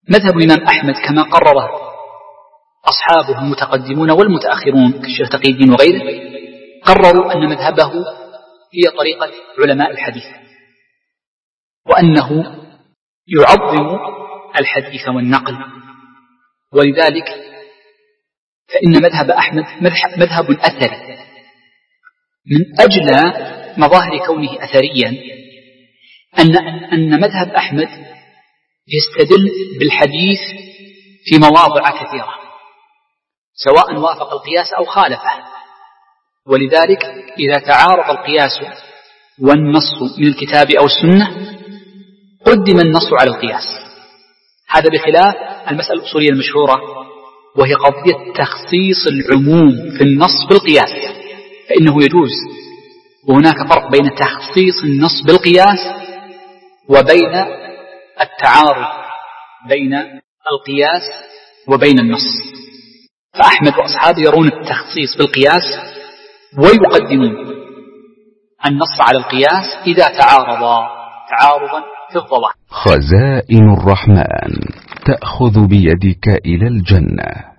مذهب الإمام أحمد كما قرره أصحابه المتقدمون والمتأخرون كالشيخ تقي الدين وغيره، قرروا أن مذهبه هي طريقة علماء الحديث، وأنه يعظم الحديث والنقل. ولذلك فإن مذهب أحمد مذهب أثري. من أجل مظاهر كونه أثريا أن مذهب أحمد يستدل بالحديث في مواضع كثيرة سواء وافق القياس أو خالفه. ولذلك إذا تعارض القياس والنص من الكتاب أو السنة قدم النص على القياس، هذا بخلاف المسألة الأصولية المشهورة وهي قضية تخصيص العموم في النص بالقياس، فإنه يجوز. وهناك فرق بين تخصيص النص بالقياس وبين التعارض بين القياس وبين النص. فأحمد وأصحابه يرون التخصيص بالقياس ويقدمون النص على القياس إذا تعارضا تعارضا في الظواهر. خزائن الرحمن تأخذ بيدك إلى الجنة.